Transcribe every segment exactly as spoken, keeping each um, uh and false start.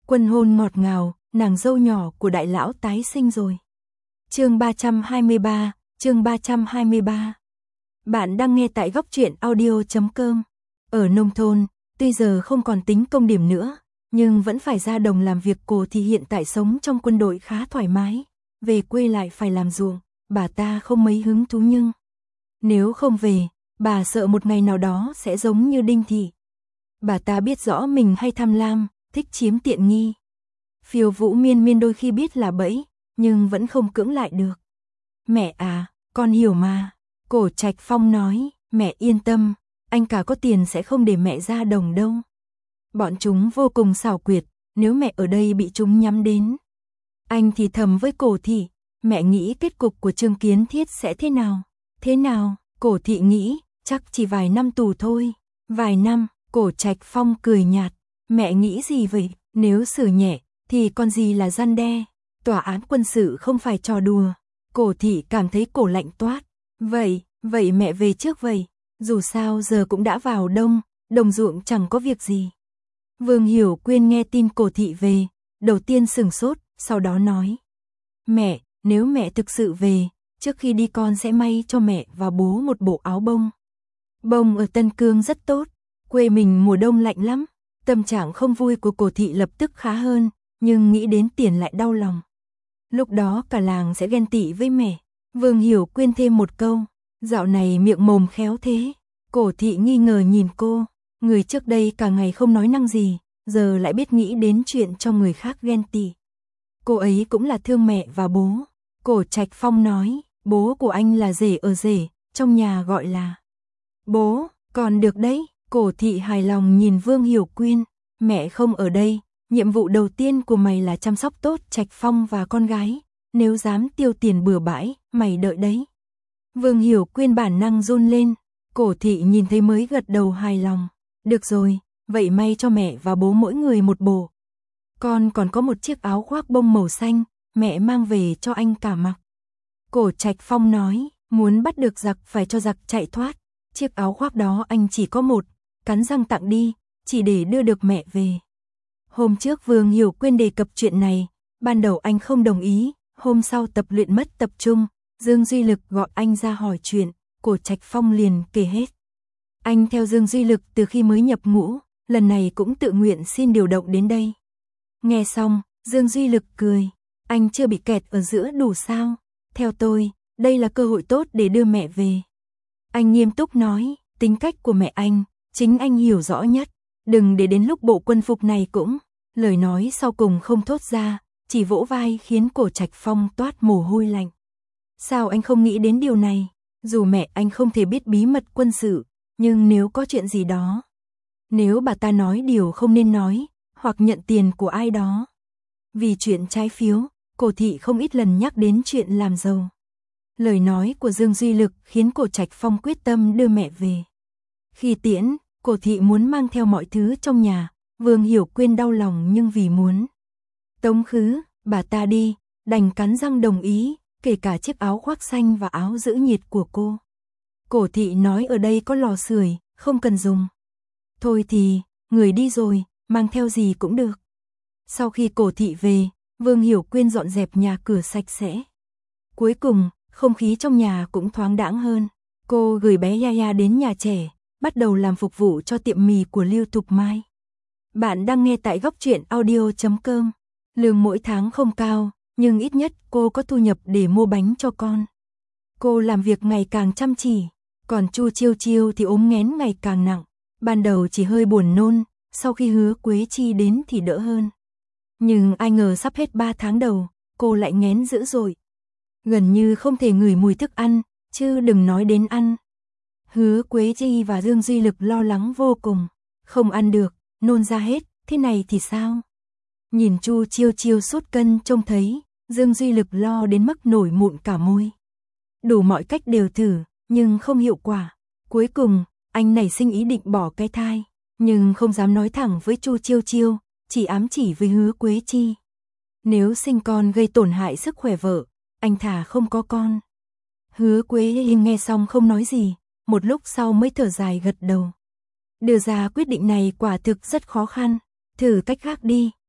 Quân hôn ngọt ngào, nàng dâu nhỏ của đại lão tái sinh rồi. Chương ba trăm hai mươi ba, chương ba trăm hai mươi ba. Bạn đang nghe tại góc truyện audio chấm com. Ở nông thôn, tuy giờ không còn tính công điểm nữa, nhưng vẫn phải ra đồng làm việc. Cô thì hiện tại sống trong quân đội khá thoải mái, về quê lại phải làm ruộng, bà ta không mấy hứng thú, nhưng nếu không về, bà sợ một ngày nào đó sẽ giống như Đinh Thị. Bà ta biết rõ mình hay tham lam, thích chiếm tiện nghi. Phiêu Vũ Miên Miên đôi khi biết là bẫy, nhưng vẫn không cưỡng lại được. Mẹ à, con hiểu mà. Cổ Trạch Phong nói, mẹ yên tâm, anh cả có tiền sẽ không để mẹ ra đồng đâu. Bọn chúng vô cùng xảo quyệt, nếu mẹ ở đây bị chúng nhắm đến. Anh thì thầm với Cổ Thị, mẹ nghĩ kết cục của Trương Kiến Thiết sẽ thế nào? Thế nào? Cổ Thị nghĩ, chắc chỉ vài năm tù thôi. Vài năm, Cổ Trạch Phong cười nhạt, mẹ nghĩ gì vậy? Nếu xử nhẹ, thì còn gì là răn đe? Tòa án quân sự không phải trò đùa. Cổ Thị cảm thấy cổ lạnh toát. Vậy, vậy mẹ về trước vậy. Dù sao giờ cũng đã vào đông, đồng ruộng chẳng có việc gì. Vương Hiểu Quyên nghe tin Cổ Thị về, đầu tiên sửng sốt, sau đó nói. Mẹ, nếu mẹ thực sự về, trước khi đi con sẽ may cho mẹ và bố một bộ áo bông. Bông ở Tân Cương rất tốt, quê mình mùa đông lạnh lắm. Tâm trạng không vui của Cổ Thị lập tức khá hơn, nhưng nghĩ đến tiền lại đau lòng. Lúc đó cả làng sẽ ghen tị với mẹ. Vương Hiểu Quyên thêm một câu, dạo này miệng mồm khéo thế. Cổ Thị nghi ngờ nhìn cô, người trước đây cả ngày không nói năng gì, giờ lại biết nghĩ đến chuyện cho người khác ghen tị. Cô ấy cũng là thương mẹ và bố. Cổ Trạch Phong nói, bố của anh là rể ở rể, trong nhà gọi là bố, còn được đấy. Cổ Thị hài lòng nhìn Vương Hiểu Quyên, mẹ không ở đây, nhiệm vụ đầu tiên của mày là chăm sóc tốt Trạch Phong và con gái, nếu dám tiêu tiền bừa bãi, mày đợi đấy. Vương Hiểu Quyên bản năng run lên, Cổ Thị nhìn thấy mới gật đầu hài lòng, được rồi, vậy may cho mẹ và bố mỗi người một bộ. Con còn có một chiếc áo khoác bông màu xanh, mẹ mang về cho anh cả mặc. Cổ Trạch Phong nói, muốn bắt được giặc phải cho giặc chạy thoát, chiếc áo khoác đó anh chỉ có một, cắn răng tặng đi, chỉ để đưa được mẹ về. Hôm trước Vương Hiểu Quyên đề cập chuyện này, ban đầu anh không đồng ý, hôm sau tập luyện mất tập trung, Dương Duy Lực gọi anh ra hỏi chuyện, Cổ Trạch Phong liền kể hết. Anh theo Dương Duy Lực từ khi mới nhập ngũ, lần này cũng tự nguyện xin điều động đến đây. Nghe xong, Dương Duy Lực cười, anh chưa bị kẹt ở giữa đủ sao? Theo tôi, đây là cơ hội tốt để đưa mẹ về. Anh nghiêm túc nói, tính cách của mẹ anh, chính anh hiểu rõ nhất, đừng để đến lúc bộ quân phục này cũng. Lời nói sau cùng không thốt ra, chỉ vỗ vai khiến Cổ Trạch Phong toát mồ hôi lạnh. Sao anh không nghĩ đến điều này? Dù mẹ anh không thể biết bí mật quân sự, nhưng nếu có chuyện gì đó, nếu bà ta nói điều không nên nói, hoặc nhận tiền của ai đó. Vì chuyện trái phiếu, Cổ Thị không ít lần nhắc đến chuyện làm giàu. Lời nói của Dương Duy Lực khiến Cổ Trạch Phong quyết tâm đưa mẹ về. Khi tiễn, Cổ Thị muốn mang theo mọi thứ trong nhà, Vương Hiểu Quyên đau lòng nhưng vì muốn tống khứ, bà ta đi, đành cắn răng đồng ý, kể cả chiếc áo khoác xanh và áo giữ nhiệt của cô. Cổ Thị nói ở đây có lò sưởi, không cần dùng. Thôi thì, người đi rồi, mang theo gì cũng được. Sau khi Cổ Thị về, Vương Hiểu Quyên dọn dẹp nhà cửa sạch sẽ. Cuối cùng, không khí trong nhà cũng thoáng đãng hơn. Cô gửi bé Yaya đến nhà trẻ, bắt đầu làm phục vụ cho tiệm mì của Lưu Thục Mai. Bạn đang nghe tại góc truyện audio chấm com. Lương mỗi tháng không cao, nhưng ít nhất cô có thu nhập để mua bánh cho con. Cô làm việc ngày càng chăm chỉ, còn Chu Chiêu Chiêu thì ốm nghén ngày càng nặng. Ban đầu chỉ hơi buồn nôn, sau khi Hứa Quế Chi đến thì đỡ hơn. Nhưng ai ngờ sắp hết ba tháng đầu, cô lại nghén dữ dội. Gần như không thể ngửi mùi thức ăn, chứ đừng nói đến ăn. Hứa Quế Chi và Dương Duy Lực lo lắng vô cùng, không ăn được, nôn ra hết, thế này thì sao? Nhìn Chu Chiêu Chiêu sút cân trông thấy, Dương Duy Lực lo đến mức nổi mụn cả môi. Đủ mọi cách đều thử, nhưng không hiệu quả. Cuối cùng, anh nảy sinh ý định bỏ cái thai, nhưng không dám nói thẳng với Chu Chiêu Chiêu, chỉ ám chỉ với Hứa Quế Chi. Nếu sinh con gây tổn hại sức khỏe vợ, anh thà không có con. Hứa Quế Chi nghe xong không nói gì, một lúc sau mới thở dài gật đầu. Đưa ra quyết định này quả thực rất khó khăn, thử cách khác đi,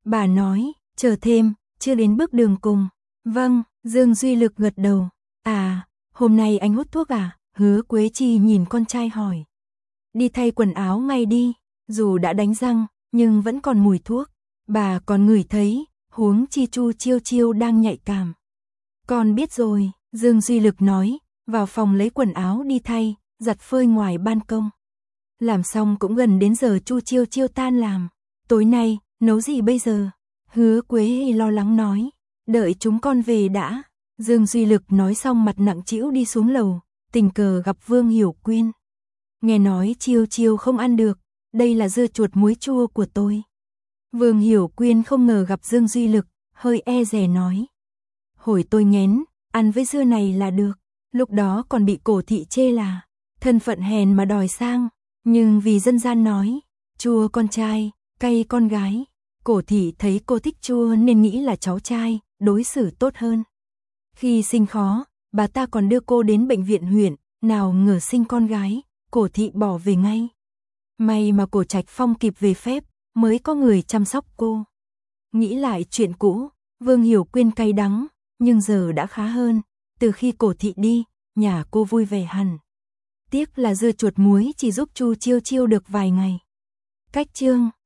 Bà nói, chờ thêm, chưa đến bước đường cùng. Vâng, Dương Duy Lực gật đầu. À, hôm nay anh hút thuốc à? Hứa Quế Chi nhìn con trai hỏi. Đi thay quần áo ngay đi, dù đã đánh răng, nhưng vẫn còn mùi thuốc. Bà còn ngửi thấy, huống chi Chu Chiêu Chiêu đang nhạy cảm. Con biết rồi, Dương Duy Lực nói, vào phòng lấy quần áo đi thay, giặt phơi ngoài ban công. Làm xong cũng gần đến giờ Chu Chiêu Chiêu tan làm. Tối nay, nấu gì bây giờ? Hứa Quế lo lắng nói. Đợi chúng con về đã. Dương Duy Lực nói xong mặt nặng trĩu đi xuống lầu, tình cờ gặp Vương Hiểu Quyên. Nghe nói Chiêu Chiêu không ăn được, đây là dưa chuột muối chua của tôi. Vương Hiểu Quyên không ngờ gặp Dương Duy Lực, hơi e dè nói. Hồi tôi nghén, ăn với dưa này là được, lúc đó còn bị Cổ thị chê là thân phận hèn mà đòi sang, nhưng vì dân gian nói, chua con trai, cay con gái. Cổ thị thấy cô thích chua nên nghĩ là cháu trai, đối xử tốt hơn. Khi sinh khó, bà ta còn đưa cô đến bệnh viện huyện, nào ngờ sinh con gái, Cổ thị bỏ về ngay. May mà Cổ Trạch Phong kịp về phép, mới có người chăm sóc cô. Nghĩ lại chuyện cũ, Vương Hiểu Quyên cay đắng, nhưng giờ đã khá hơn, từ khi Cổ thị đi, nhà cô vui vẻ hẳn. Tiếc là dưa chuột muối chỉ giúp Chu Chiêu Chiêu được vài ngày. Cách chương